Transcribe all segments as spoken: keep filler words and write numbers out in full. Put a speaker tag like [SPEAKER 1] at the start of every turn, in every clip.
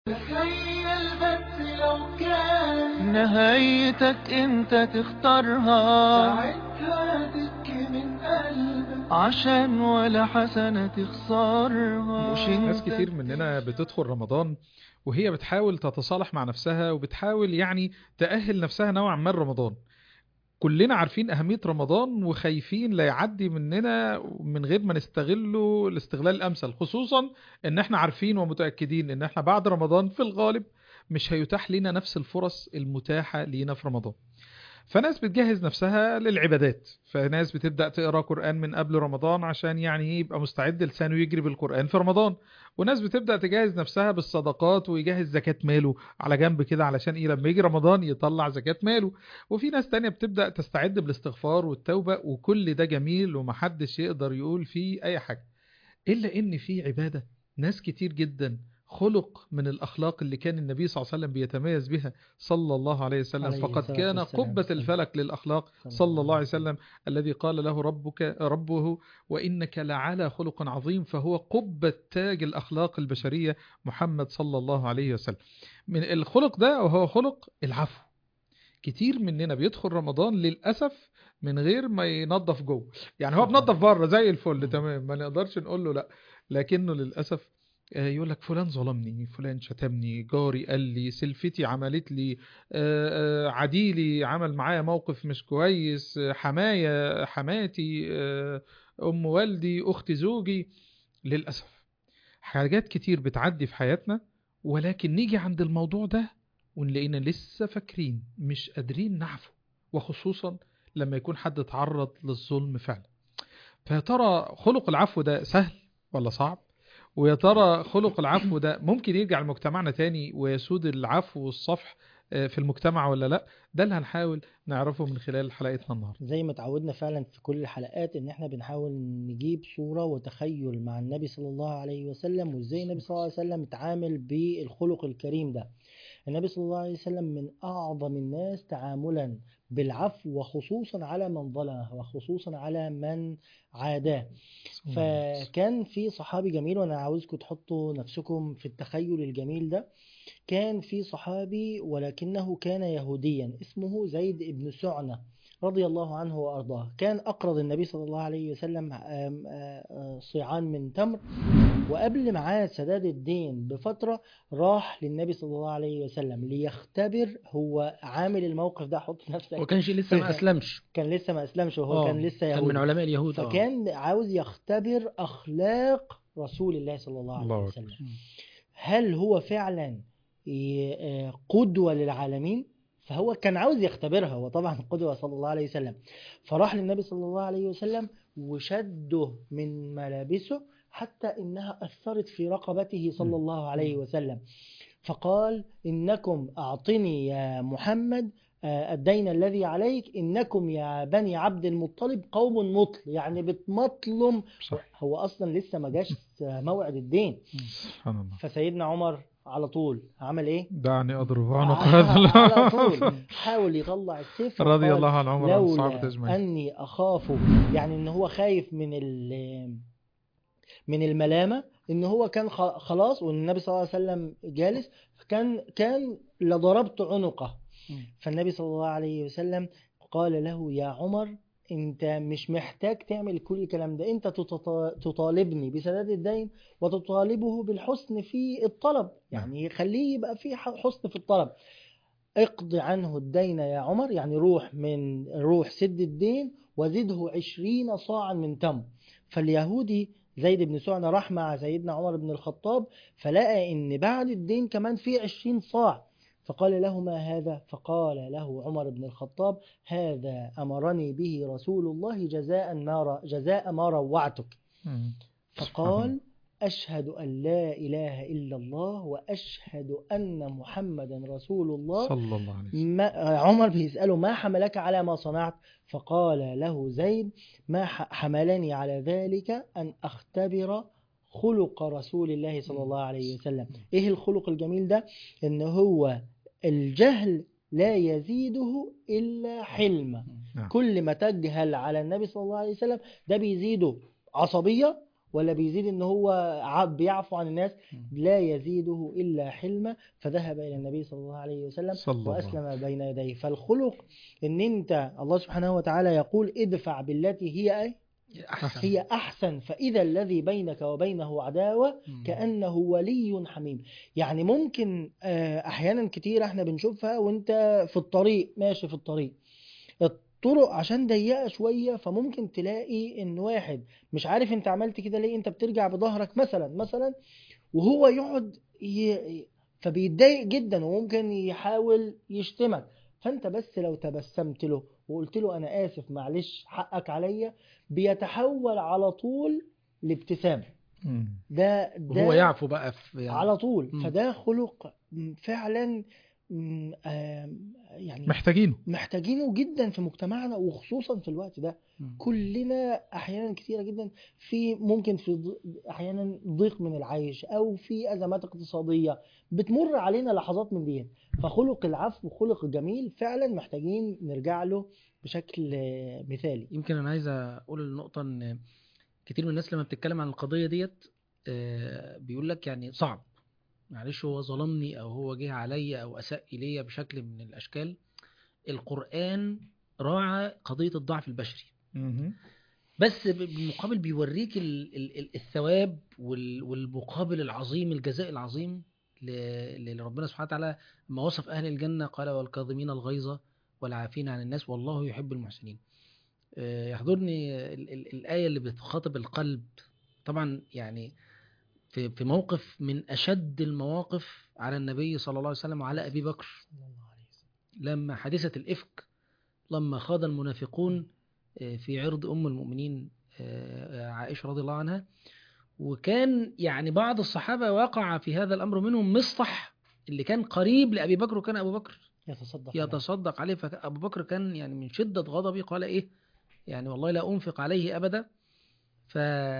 [SPEAKER 1] تخيل بس لو كان نهايتك انت تختارها، ساعتها تبكي من قلبك عشان ولا حسنة تخسرها. مش
[SPEAKER 2] ناس
[SPEAKER 1] انت
[SPEAKER 2] كتير مننا بتدخل رمضان وهي بتحاول تتصالح مع نفسها وبتحاول يعني تأهل نفسها نوعا ما رمضان. كلنا عارفين أهمية رمضان وخايفين لا يعدي مننا من غير ما نستغله الاستغلال الأمثل، خصوصا ان احنا عارفين ومتأكدين ان احنا بعد رمضان في الغالب مش هيتاح لنا نفس الفرص المتاحة لينا في رمضان. فناس بتجهز نفسها للعبادات، فناس بتبدأ تقرأ قرآن من قبل رمضان عشان يعني يبقى مستعد لسانه يجري بالقرآن في رمضان. وناس بتبدأ تجهز نفسها بالصدقات ويجهز زكاة ماله على جنب كده علشان ايه لما يجي رمضان يطلع زكاة ماله. وفي ناس تانية بتبدأ تستعد بالاستغفار والتوبة، وكل ده جميل ومحدش يقدر يقول فيه أي حاجة. إلا إن في عبادة ناس كتير جدا خلق من الأخلاق اللي كان النبي صلى الله عليه وسلم بيتميز بها صلى الله عليه وسلم،
[SPEAKER 3] عليه
[SPEAKER 2] فقد
[SPEAKER 3] الصلاة
[SPEAKER 2] كان
[SPEAKER 3] والسلام.
[SPEAKER 2] قبة الفلك للأخلاق صلى الله عليه وسلم، الذي قال له ربك ربه وإنك لعلى خلق عظيم، فهو قبة تاج الأخلاق البشرية محمد صلى الله عليه وسلم. من الخلق ده وهو خلق العفو. كتير مننا بيدخل رمضان للأسف من غير ما ينظف جوه، يعني هو بنظف بره زي الفل تمام، ما نقدرش نقول له لا، لكنه للأسف آه، يقول لك فلان ظلمني، فلان شتمني، جاري قال لي، سلفتي عملت لي، آه، آه، عديلي عمل معايا موقف مش كويس، آه، حماية حماتي، آه، أم والدي، أخت زوجي. للأسف حاجات كتير بتعدي في حياتنا، ولكن نيجي عند الموضوع ده ونلاقينا لسه فاكرين مش قادرين نعفو، وخصوصا لما يكون حد تعرض للظلم فعلا. فيا ترى خلق العفو ده سهل ولا صعب؟ ويا ترى خلق العفو ده ممكن يرجع لمجتمعنا تاني ويسود العفو والصفح آه، في المجتمع ولا لا؟ ده اللي هنحاول نعرفه من خلال حلقتنا النهاردة.
[SPEAKER 3] زي ما اتعودنا فعلا في كل الحلقات ان احنا بنحاول نجيب صورة وتخيل مع النبي صلى الله عليه وسلم، وازاي النبي صلى الله عليه وسلم اتعامل بالخلق الكريم ده. النبي صلى الله عليه وسلم من اعظم الناس تعاملا بالعفو، وخصوصا على من ظلمه، وخصوصا على من عاداه.
[SPEAKER 2] صلى الله عليه وسلم.
[SPEAKER 3] فكان في صحابي جميل، وانا عاوزكم تحطوا نفسكم في التخيل الجميل ده. كان في صحابي ولكنه كان يهوديا اسمه زيد بن سعنة رضي الله عنه وأرضاه. كان أقرض النبي صلى الله عليه وسلم آم، آه، آه، صيعان من تمر، وقبل معاه سداد الدين بفترة راح للنبي صلى الله عليه وسلم ليختبر. هو عامل الموقف ده، حط نفسك
[SPEAKER 4] وكانش لسه ما
[SPEAKER 3] في
[SPEAKER 4] أسلمش.
[SPEAKER 3] كان لسه ما أسلمش، وهو كان
[SPEAKER 4] اه
[SPEAKER 3] لسه
[SPEAKER 4] كان من
[SPEAKER 3] يهودي.
[SPEAKER 4] علماء اليهود. اه
[SPEAKER 3] فكان عاوز يختبر أخلاق رسول الله صلى الله عليه
[SPEAKER 2] الله
[SPEAKER 3] وسلم.
[SPEAKER 2] أكبر.
[SPEAKER 3] هل هو فعلا ي- آه، قدوة للعالمين؟ فهو كان عاوز يختبرها، هو طبعا قدوة صلى الله عليه وسلم. فراح للنبي صلى الله عليه وسلم وشده من ملابسه حتى إنها أثرت في رقبته صلى الله عليه وسلم. فقال: إنكم أعطني يا محمد آه، الدين الذي عليك، إنكم يا بني عبد المطلب قوم مطل، يعني بتمطلم.
[SPEAKER 2] صح.
[SPEAKER 3] هو أصلا لسه ما جاش موعد الدين.
[SPEAKER 2] سبحان الله.
[SPEAKER 3] فسيدنا عمر على طول عمل ايه؟
[SPEAKER 2] دعني أضرب عنق هذا
[SPEAKER 3] على طول حاول يطلع السيف
[SPEAKER 2] رضي
[SPEAKER 3] وقال:
[SPEAKER 2] الله عن عمر وعن الصحابة
[SPEAKER 3] لولا
[SPEAKER 2] أجمعين.
[SPEAKER 3] أني أخاف، يعني إن هو خايف من ال- من الملامة، إن هو كان خ- خلاص والنبي صلى الله عليه وسلم جالس، كان كان لضربت عنقه. فالنبي صلى الله عليه وسلم قال له: يا عمر، انت مش محتاج تعمل كل الكلام ده، انت تتط- تطالبني بسداد الدين وتطالبه بالحسن في الطلب، يعني خليه يبقى في ح- حسن في الطلب. اقض عنه الدين يا عمر، يعني روح من روح سد الدين وزده عشرين صاعا من تمر. فاليهودي زيد بن سعنة راح مع سيدنا عمر بن الخطاب، فلقى ان بعد الدين كمان في عشرين صاع. فقال له: ما هذا؟ فقال له عمر بن الخطاب: هذا أمرني به رسول الله جزاء ما ر- جزاء ما روعتك.
[SPEAKER 2] مم. سبحان الله.
[SPEAKER 3] فقال: أشهد أن لا إله إلا الله وأشهد أن محمدا رسول الله.
[SPEAKER 2] صلى الله عليه وسلم.
[SPEAKER 3] ما عمر بيسأله: ما حملك على ما صنعت؟ فقال له زيد: ما ح- حملني على ذلك أن أختبر خلق رسول الله صلى الله عليه وسلم. إيه الخلق الجميل ده؟ إن هو الجهل لا يزيده إلا حلما.
[SPEAKER 2] نعم.
[SPEAKER 3] كل ما تجهل على النبي صلى الله عليه وسلم ده بيزيده عصبية، ولا بيزيد ان هو ع- بيعفو عن الناس؟ لا يزيده الا حلما. فذهب الى النبي صلى الله عليه وسلم
[SPEAKER 2] صلى الله عليه وسلم.
[SPEAKER 3] واسلم بين يديه. فالخلق ان انت، الله سبحانه وتعالى يقول ادفع بالتي هي ايه
[SPEAKER 4] أحسن.
[SPEAKER 3] هي احسن، فاذا الذي بينك وبينه عداوه
[SPEAKER 4] مم.
[SPEAKER 3] كانه ولي حميم. يعني ممكن آه، احيانا كتير احنا بنشوفها وانت في الطريق ماشي في الطريق، الطرق عشان ضيقه شويه، فممكن تلاقي ان واحد مش عارف انت عملت كده ليه، انت بترجع بظهرك مثلا مثلا وهو يقعد ي... فبيتضايق جدا وممكن يحاول يشتمك. فانت بس لو تبسمت له وقلت له انا اسف معلش حقك عليا، بيتحول على طول لابتسامة.
[SPEAKER 2] مم.
[SPEAKER 3] ده ده
[SPEAKER 4] وهو يعفو بقى في يعني
[SPEAKER 3] على طول.
[SPEAKER 4] مم.
[SPEAKER 3] فده خلق م- فعلا م- آم، يعني
[SPEAKER 2] محتاجينه.
[SPEAKER 3] محتاجينه جدا في مجتمعنا، وخصوصا في الوقت ده.
[SPEAKER 4] مم.
[SPEAKER 3] كلنا احيانا كثيره جدا في ممكن في ض- احيانا ضيق من العيش او في ازمات اقتصاديه بتمر علينا لحظات من دي. فخلق العفو خلق جميل فعلا، محتاجين نرجع له بشكل آه، مثالي.
[SPEAKER 4] يمكن انا عايز اقول النقطه ان كتير من الناس لما بتتكلم عن القضيه ديت آه، بيقول لك يعني صعب، معلش هو ظلمني او هو جه عليا او اساء الي بشكل من الاشكال. القران راعى قضيه الضعف البشري،
[SPEAKER 2] مهم.
[SPEAKER 4] بس ب- بالمقابل بيوريك ال- ال- ال- الثواب وال- والمقابل العظيم، الجزاء العظيم ل- لربنا سبحانه وتعالى. ما وصف أهل الجنة قال والكاظمين الغيظ والعافين عن الناس والله يحب المحسنين. آه، يحضرني ال- ال- الآية اللي بتخاطب القلب طبعا، يعني في في موقف من أشد المواقف على النبي صلى الله عليه وسلم وعلى أبي بكر، لما حادثة الإفك، لما خاض المنافقون في عرض أم المؤمنين عائشة رضي الله عنها. وكان يعني بعض الصحابة وقع في هذا الأمر، منهم مصطح اللي كان قريب لأبي بكر، وكان أبو بكر
[SPEAKER 3] يتصدق عليه.
[SPEAKER 4] يتصدق عليه. فأبو بكر كان يعني من شدة غضبه قال إيه يعني والله لا أنفق عليه أبدا. ف...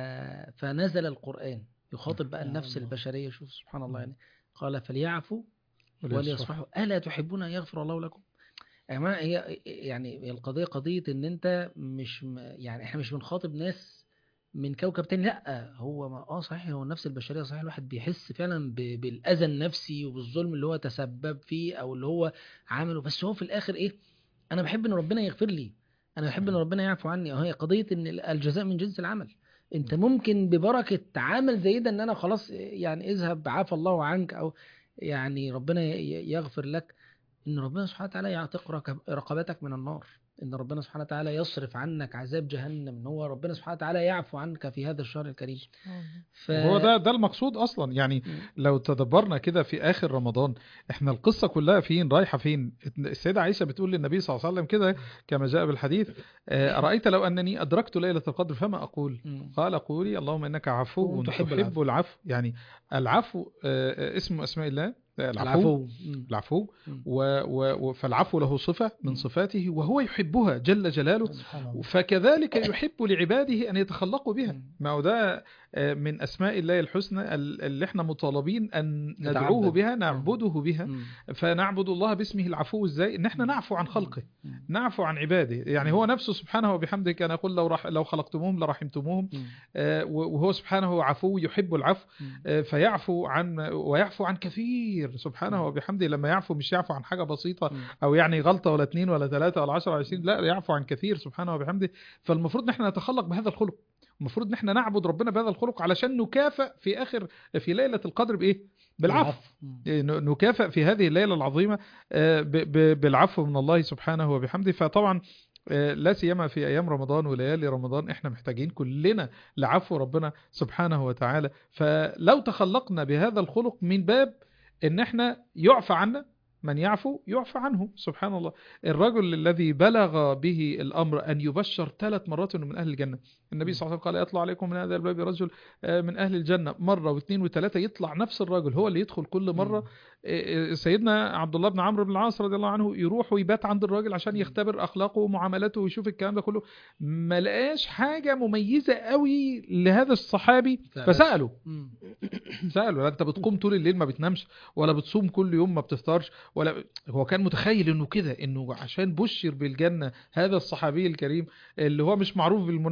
[SPEAKER 4] فنزل القرآن يخاطب بقى
[SPEAKER 3] يا
[SPEAKER 4] النفس
[SPEAKER 3] الله.
[SPEAKER 4] البشرية. شوف سبحان الله، يعني قال فليعفوا
[SPEAKER 2] وليصفحوا.
[SPEAKER 4] وليصفحوا ألا تحبون أن يغفر الله لكم. يا جماعة هي يعني هي القضية قضية ان انت مش م- يعني احنا مش بنخاطب ناس من كوكب تاني، لا هو ما اه صحيح هو النفس البشرية صحيح الواحد بيحس فعلا ب- بالأذى النفسي وبالظلم اللي هو تسبب فيه او اللي هو عمله، بس هو في الآخر ايه، انا بحب ان ربنا يغفر لي، انا بحب ان ربنا يعفو عني. هي قضية ان الجزاء من جنس العمل. انت ممكن ببركة عمل زي ده ان انا خلاص يعني اذهب عفى الله عنك، او يعني ربنا ي- يغفر لك، ان ربنا سبحانه وتعالى يعتق ركب- رقبتك من النار، ان ربنا سبحانه وتعالى يصرف عنك عذاب جهنم، ان هو ربنا سبحانه وتعالى يعفو عنك في هذا الشهر الكريم. ف...
[SPEAKER 2] هو ده ده المقصود اصلا. يعني
[SPEAKER 4] م.
[SPEAKER 2] لو تدبرنا كده في اخر رمضان، احنا القصه كلها فين رايحه فين؟ السيده عائشه بتقول للنبي صلى الله عليه وسلم كده كما جاء بالحديث: آه، ارايت لو انني ادركت ليله القدر فما اقول؟
[SPEAKER 4] م.
[SPEAKER 2] قال قولي اللهم انك عفو
[SPEAKER 4] تحب
[SPEAKER 2] تحب
[SPEAKER 4] العفو.
[SPEAKER 2] العفو. يعني العفو آه، آه، اسم اسماء الله، آه، العفو
[SPEAKER 4] العفو م.
[SPEAKER 2] العفو
[SPEAKER 4] م.
[SPEAKER 2] و و و- فالعفو له صفة من
[SPEAKER 4] م.
[SPEAKER 2] صفاته وهو يحبها جل جلاله،
[SPEAKER 3] سبحان الله.
[SPEAKER 2] فكذلك يحب لعباده أن يتخلقوا بها.
[SPEAKER 4] م.
[SPEAKER 2] ما هو ده آه، من أسماء الله الحسنى ال- اللي احنا مطالبين أن
[SPEAKER 4] نتعبد.
[SPEAKER 2] ندعوه بها، نعبده بها.
[SPEAKER 4] م.
[SPEAKER 2] فنعبد الله باسمه العفو ازاي؟ ان احنا
[SPEAKER 4] م.
[SPEAKER 2] نعفو عن خلقه،
[SPEAKER 4] م.
[SPEAKER 2] نعفو عن عباده. يعني هو نفسه سبحانه وبحمده كان يقول لو رح لو خلقتموهم لرحمتموهم.
[SPEAKER 4] م.
[SPEAKER 2] آه، وهو سبحانه عفو يحب العفو،
[SPEAKER 4] م.
[SPEAKER 2] آه، فيعفو عن ويعفو عن كثير سبحانه
[SPEAKER 4] م.
[SPEAKER 2] وبحمده. لما يعفو مش يعفو عن حاجة بسيطة
[SPEAKER 4] م.
[SPEAKER 2] او يعني غلطة ولا اتنين ولا ثلاثة ولا عشرة ولا عشرين، لا يعفو عن كثير سبحانه وبحمده. فالمفروض ان احنا نتخلق بهذا الخلق، المفروض ان احنا نعبد ربنا بهذا الخلق علشان نكافئ في اخر في ليلة القدر بايه؟ بالعفو.
[SPEAKER 4] م.
[SPEAKER 2] نكافئ في هذه الليلة العظيمة آه، ب- ب- بالعفو من الله سبحانه وبحمده. فطبعا آه، لا سيما في أيام رمضان وليالي رمضان احنا محتاجين كلنا لعفو ربنا سبحانه وتعالى. فلو تخلقنا بهذا الخلق من باب ان احنا يعفى عنا، من يعفو يعفى عنه. سبحان الله. الرجل الذي بلغ به الأمر أن يبشر ثلاث مرات أنه من أهل الجنة، النبي صلى الله عليه وسلم قال يطلع عليكم من هذا الباب رجل آه، من أهل الجنة، مرة واثنين وثلاثة يطلع نفس الرجل هو اللي يدخل كل مرة. آه، سيدنا عبد الله بن عمرو بن العاص رضي الله عنه يروح ويبات عند الراجل عشان يختبر أخلاقه ومعاملاته ويشوف الكلام ده كله، ما لقاش حاجة مميزة قوي لهذا الصحابي فسأله
[SPEAKER 4] م.
[SPEAKER 2] سأله لا انت بتقوم طول الليل ما بتنامش، ولا بتصوم كل يوم ما بتفطرش، ولا هو كان متخيل انه كده، انه عشان بشر بالجنة هذا الصحابي الكريم اللي هو مش معروف بالمناسبة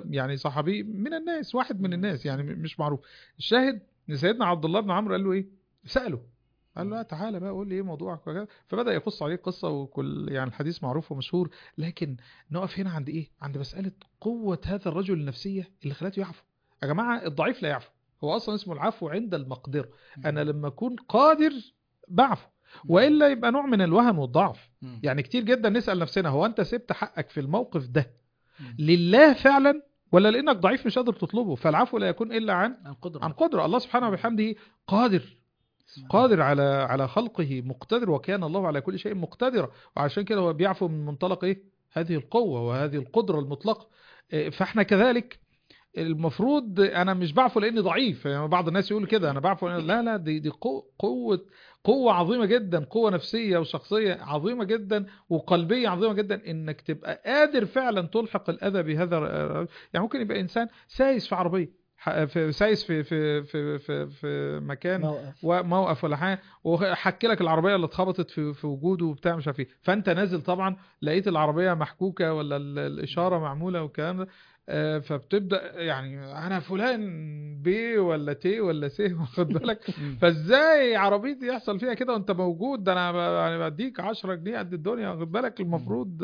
[SPEAKER 2] يعني صحابي من الناس، واحد من الناس يعني مش معروف. الشاهد ان سيدنا عبد الله بن عمرو قال له ايه، سأله قال له تعالى بقى قول لي ايه موضوعك وكذا. فبدأ يقص عليه قصة، وكل يعني الحديث معروف ومشهور. لكن نقف هنا عند ايه، عند مسألة قوة هذا الرجل النفسية اللي خلاته يعفو. يا جماعة الضعيف لا يعفو، هو اصلا اسمه العفو عند المقدرة. انا لما اكون قادر بعفو، وإلا يبقى نوع من الوهن والضعف. يعني كتير جدا نسأل نفسنا، هو انت سبت حقك في الموقف ده لله فعلا، ولا لانك ضعيف مش قادر تطلبه؟ فالعفو لا يكون الا عن
[SPEAKER 4] عن قدرة.
[SPEAKER 2] عن قدرة. الله سبحانه وبحمده قادر، قادر على على خلقه، مقتدر، وكان الله على كل شيء مقتدر. وعشان كده هو بيعفو من منطلق ايه، هذه القوة وهذه القدرة المطلقة. فاحنا كذلك المفروض انا مش بعفو لاني ضعيف. يعني بعض الناس يقول كده انا بعفو، لا لا، دي دي قوة قوة عظيمة جدا، قوة نفسية وشخصية عظيمة جدا وقلبية عظيمة جدا، انك تبقى قادر فعلا تلحق الاذى بهذا. يعني ممكن يبقى انسان سايس في عربية، في سايس في في في في, في مكان
[SPEAKER 3] موقف.
[SPEAKER 2] وموقف ولا حاجه، وحكي لك العربيه اللي اتخبطت في في وجوده وبتاع مش عارف ايه، فانت نازل طبعا لقيت العربيه محكوكه ولا الاشاره معموله والكلام ده. فبتبدا يعني انا فلان بي ولا تي ولا سي، واخد بالك؟ فازاي عربيتي يحصل فيها كده وانت موجود؟ ده انا بديك عشرة جنيه قد الدنيا، واخد بالك؟ المفروض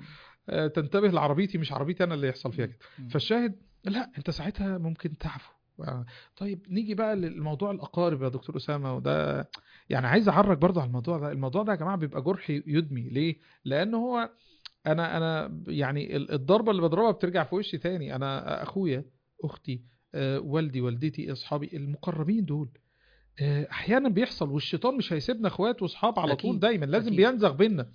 [SPEAKER 2] تنتبه لعربيتي مش عربيتي انا اللي يحصل فيها كده. فالشاهد لا، انت ساعتها ممكن تعفو. طيب نيجي بقى للموضوع الأقارب يا دكتور أسامة، وده يعني عايز أعرج برضه على الموضوع ده. الموضوع ده يا جماعة بيبقى جرح يدمي. ليه؟ لأنه هو أنا أنا يعني الضربة اللي بضربها بترجع في وشي تاني. أنا أخويا، أختي، أه والدي، والدتي، أصحابي المقربين دول، أه أحيانا بيحصل، والشيطان مش هيسيبنا أخوات وأصحاب على طول، دايما لازم أكيد. بينزغ بينا.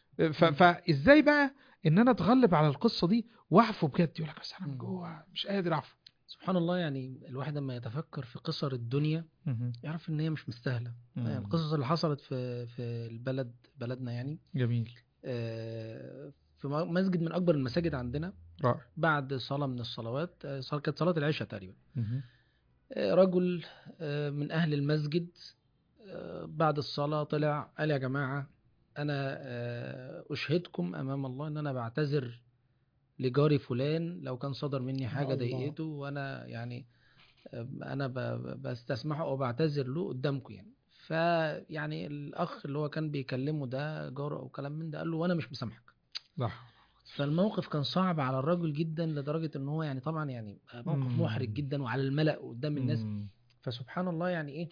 [SPEAKER 2] فإزاي بقى إن أنا أتغلب على القصة دي وأعفو بجد؟ يقول لك بس أنا من جوه مش قادر أعفو.
[SPEAKER 4] سبحان الله، يعني الواحد لما يتفكر في قصر الدنيا يعرف ان هي مش مستاهله. يعني القصص اللي حصلت في في البلد بلدنا يعني
[SPEAKER 2] جميل،
[SPEAKER 4] في مسجد من اكبر المساجد عندنا،
[SPEAKER 2] رائع،
[SPEAKER 4] بعد صلاه من الصلوات، كانت صلاه العشاء تقريبا، رجل من اهل المسجد بعد الصلاه طلع قال يا جماعه انا اشهدكم امام الله ان انا بعتذر لجاري فلان لو كان صدر مني حاجة ضايقته، وانا يعني انا بستسمحه او بعتذر له قدامكم يعني. فيعني الاخ اللي هو كان بيكلمه ده جاره او كلام من ده قال له وانا مش مسامحك. فالموقف كان صعب على الرجل جدا لدرجة ان هو يعني طبعا يعني موقف محرج جدا وعلى الملأ قدام الناس. فسبحان الله يعني ايه،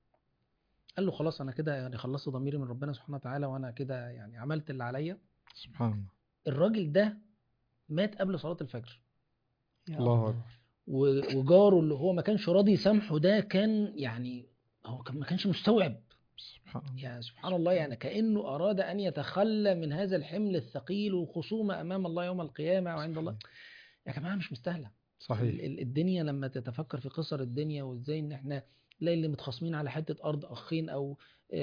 [SPEAKER 4] قال له خلاص انا كده يعني خلصت ضميري من ربنا سبحانه وتعالى، وانا كده يعني عملت اللي عليا.
[SPEAKER 2] سبحان الله.
[SPEAKER 4] الراجل ده مات قبل صلاة الفجر.
[SPEAKER 2] الله أكبر.
[SPEAKER 4] وجاره اللي هو ما كانش راضي يسامحه ده كان يعني هو ما كانش مستوعب.
[SPEAKER 2] سبحان الله.
[SPEAKER 4] يعني سبحان الله، يعني كأنه أراد أن يتخلى من هذا الحمل الثقيل وخصومة أمام الله يوم القيامة وعند الله. يا جماعة مش مستاهلة.
[SPEAKER 2] صحيح.
[SPEAKER 4] الدنيا لما تتفكر في قصر الدنيا وإزاي إن إحنا لا اللي متخاصمين على حتة أرض، أخين أو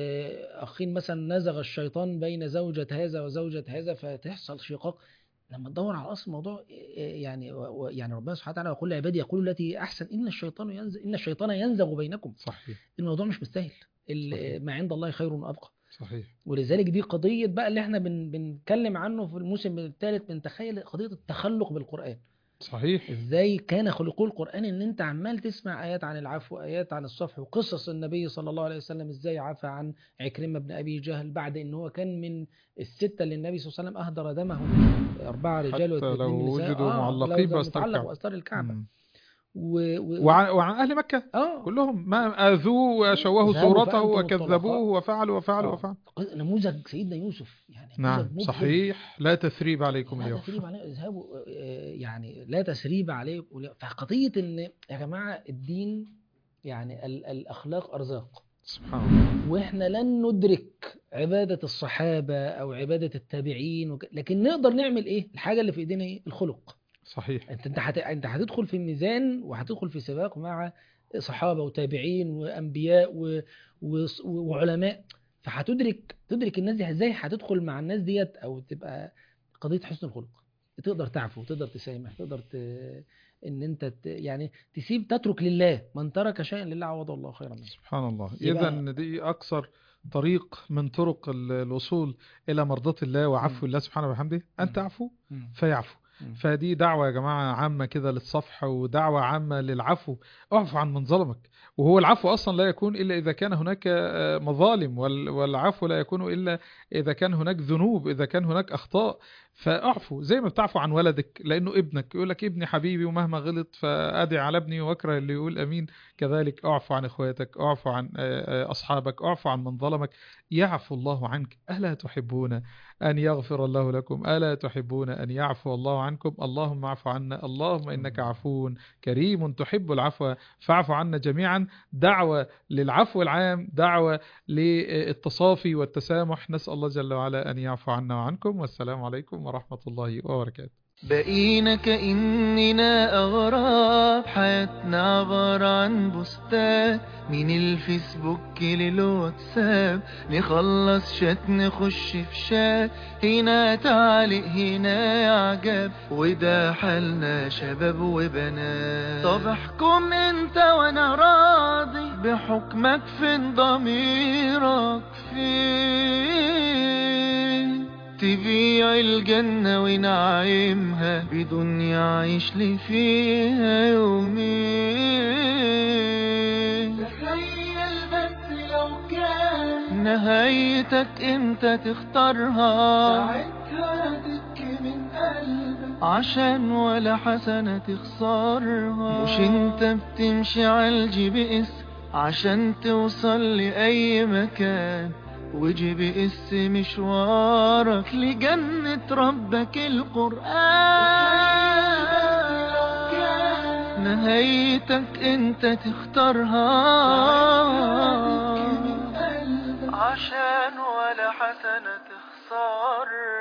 [SPEAKER 4] أخين مثلا نزغ الشيطان بين زوجة هذا وزوجة هذا فتحصل شقاق. لما تدور على اصل الموضوع يعني يعني ربنا سبحانه وتعالى يقول لعبادي يقولوا التي احسن ان الشيطان ينزغ ان الشيطان ينزغ بينكم.
[SPEAKER 2] صحيح.
[SPEAKER 4] الموضوع مش مستاهل. ما عند الله خير وابقى.
[SPEAKER 2] صحيح.
[SPEAKER 4] ولذلك دي قضيه بقى اللي احنا بن بنتكلم عنه في الموسم الثالث، بنتخيل قضيه التخلق بالقران.
[SPEAKER 2] صحيح.
[SPEAKER 4] ازاي كان خلقه القرآن، ان انت عمال تسمع ايات عن العفو، ايات عن الصفح، وقصص النبي صلى الله عليه وسلم ازاي عفى عن عكرمة بن ابي جهل بعد ان هو كان من الستة اللي النبي صلى الله عليه وسلم اهدر دمهم، اربعة رجال واثنين
[SPEAKER 2] من
[SPEAKER 4] نساء،
[SPEAKER 2] وجدوا
[SPEAKER 4] آه
[SPEAKER 2] معلقين
[SPEAKER 4] متعلق باستار الكعبة.
[SPEAKER 2] و... و... وعن... وعن اهل مكة
[SPEAKER 4] آه.
[SPEAKER 2] كلهم ما اذوه وشوهوا صورته وكذبوه وفعلوا وفعلوا
[SPEAKER 4] آه.
[SPEAKER 2] وفعلوا.
[SPEAKER 4] نموذج سيدنا يوسف يعني
[SPEAKER 2] نعم صحيح. لا تثريب عليكم اليوم.
[SPEAKER 4] لا تثريب عليكم، اذهبوا يعني لا تثريب عليكم. فقضية ان يا جماعة الدين يعني ال... الاخلاق ارزاق.
[SPEAKER 2] سبحان الله.
[SPEAKER 4] واحنا لن ندرك عبادة الصحابة او عبادة التابعين وك... لكن نقدر نعمل ايه؟ الحاجة اللي في ايدينا ايه؟ الخلق.
[SPEAKER 2] صحيح.
[SPEAKER 4] انت انت هت... انت هتدخل في الميزان وهتدخل في سباق مع صحابة وتابعين وانبياء و... و... وعلماء، فهتدرك تدرك الناس دي ازاي هتدخل مع الناس ديت، او تبقى قضية حسن الخلق. تقدر تعفو، تقدر تسامح، تقدر ت... ان انت ت... يعني تسيب، تترك لله. من ترك شيئا لله عوضه الله خيرا منه.
[SPEAKER 2] سبحان الله. اذا دي اكثر طريق من طرق الوصول الى مرضات الله وعفو الله سبحانه وبحمده، ان تعفو فيعفو. فدي دعوة يا جماعة عامة كده للصفح، ودعوة عامة للعفو. اعفو عن من ظلمك. وهو العفو أصلا لا يكون إلا إذا كان هناك مظالم، والعفو لا يكون إلا إذا كان هناك ذنوب، إذا كان هناك أخطاء. فاعفو زي ما بتعفو عن ولدك لأنه ابنك، يقول لك ابني حبيبي ومهما غلط فأدعي على ابني واكره اللي يقول أمين. كذلك اعفو عن إخواتك، اعفو عن أصحابك، اعفو عن من ظلمك، يعفو الله عنك. ألا تحبون أن يغفر الله لكم؟ ألا تحبون أن يعفو الله عنكم؟ اللهم اعف عنا، اللهم إنك عفو كريم تحب العفو فاعف عنا جميعا. دعوة للعفو العام، دعوة للتصافي والتسامح. نسأل الله جل وعلا أن يعفو عنا وعنكم. والسلام عليكم ورحمة الله وبركاته.
[SPEAKER 1] بقينا كأننا أغراب، حياتنا عبارة عن بوستات من الفيسبوك للواتساب، نخلص شات نخش في شات، هنا تعليق هنا إعجاب، وده حالنا شباب وبنات. طب احكم انت وانا راضي، بحكمك فين ضميرك فين؟ تبيع الجنة ونعيمها بدنيا عيش لي فيها يومين. تخيل بس لو كان نهايتك انت تختارها، ساعتها تبكي من قلبك عشان ولا حسنة تخسرها. مش انت بتمشي عالجي بإس عشان توصل لأي مكان، وجي بقس مشوارك لجنة ربك القرآن. نهايتك انت تختارها عشان ولا حسنة تخسر.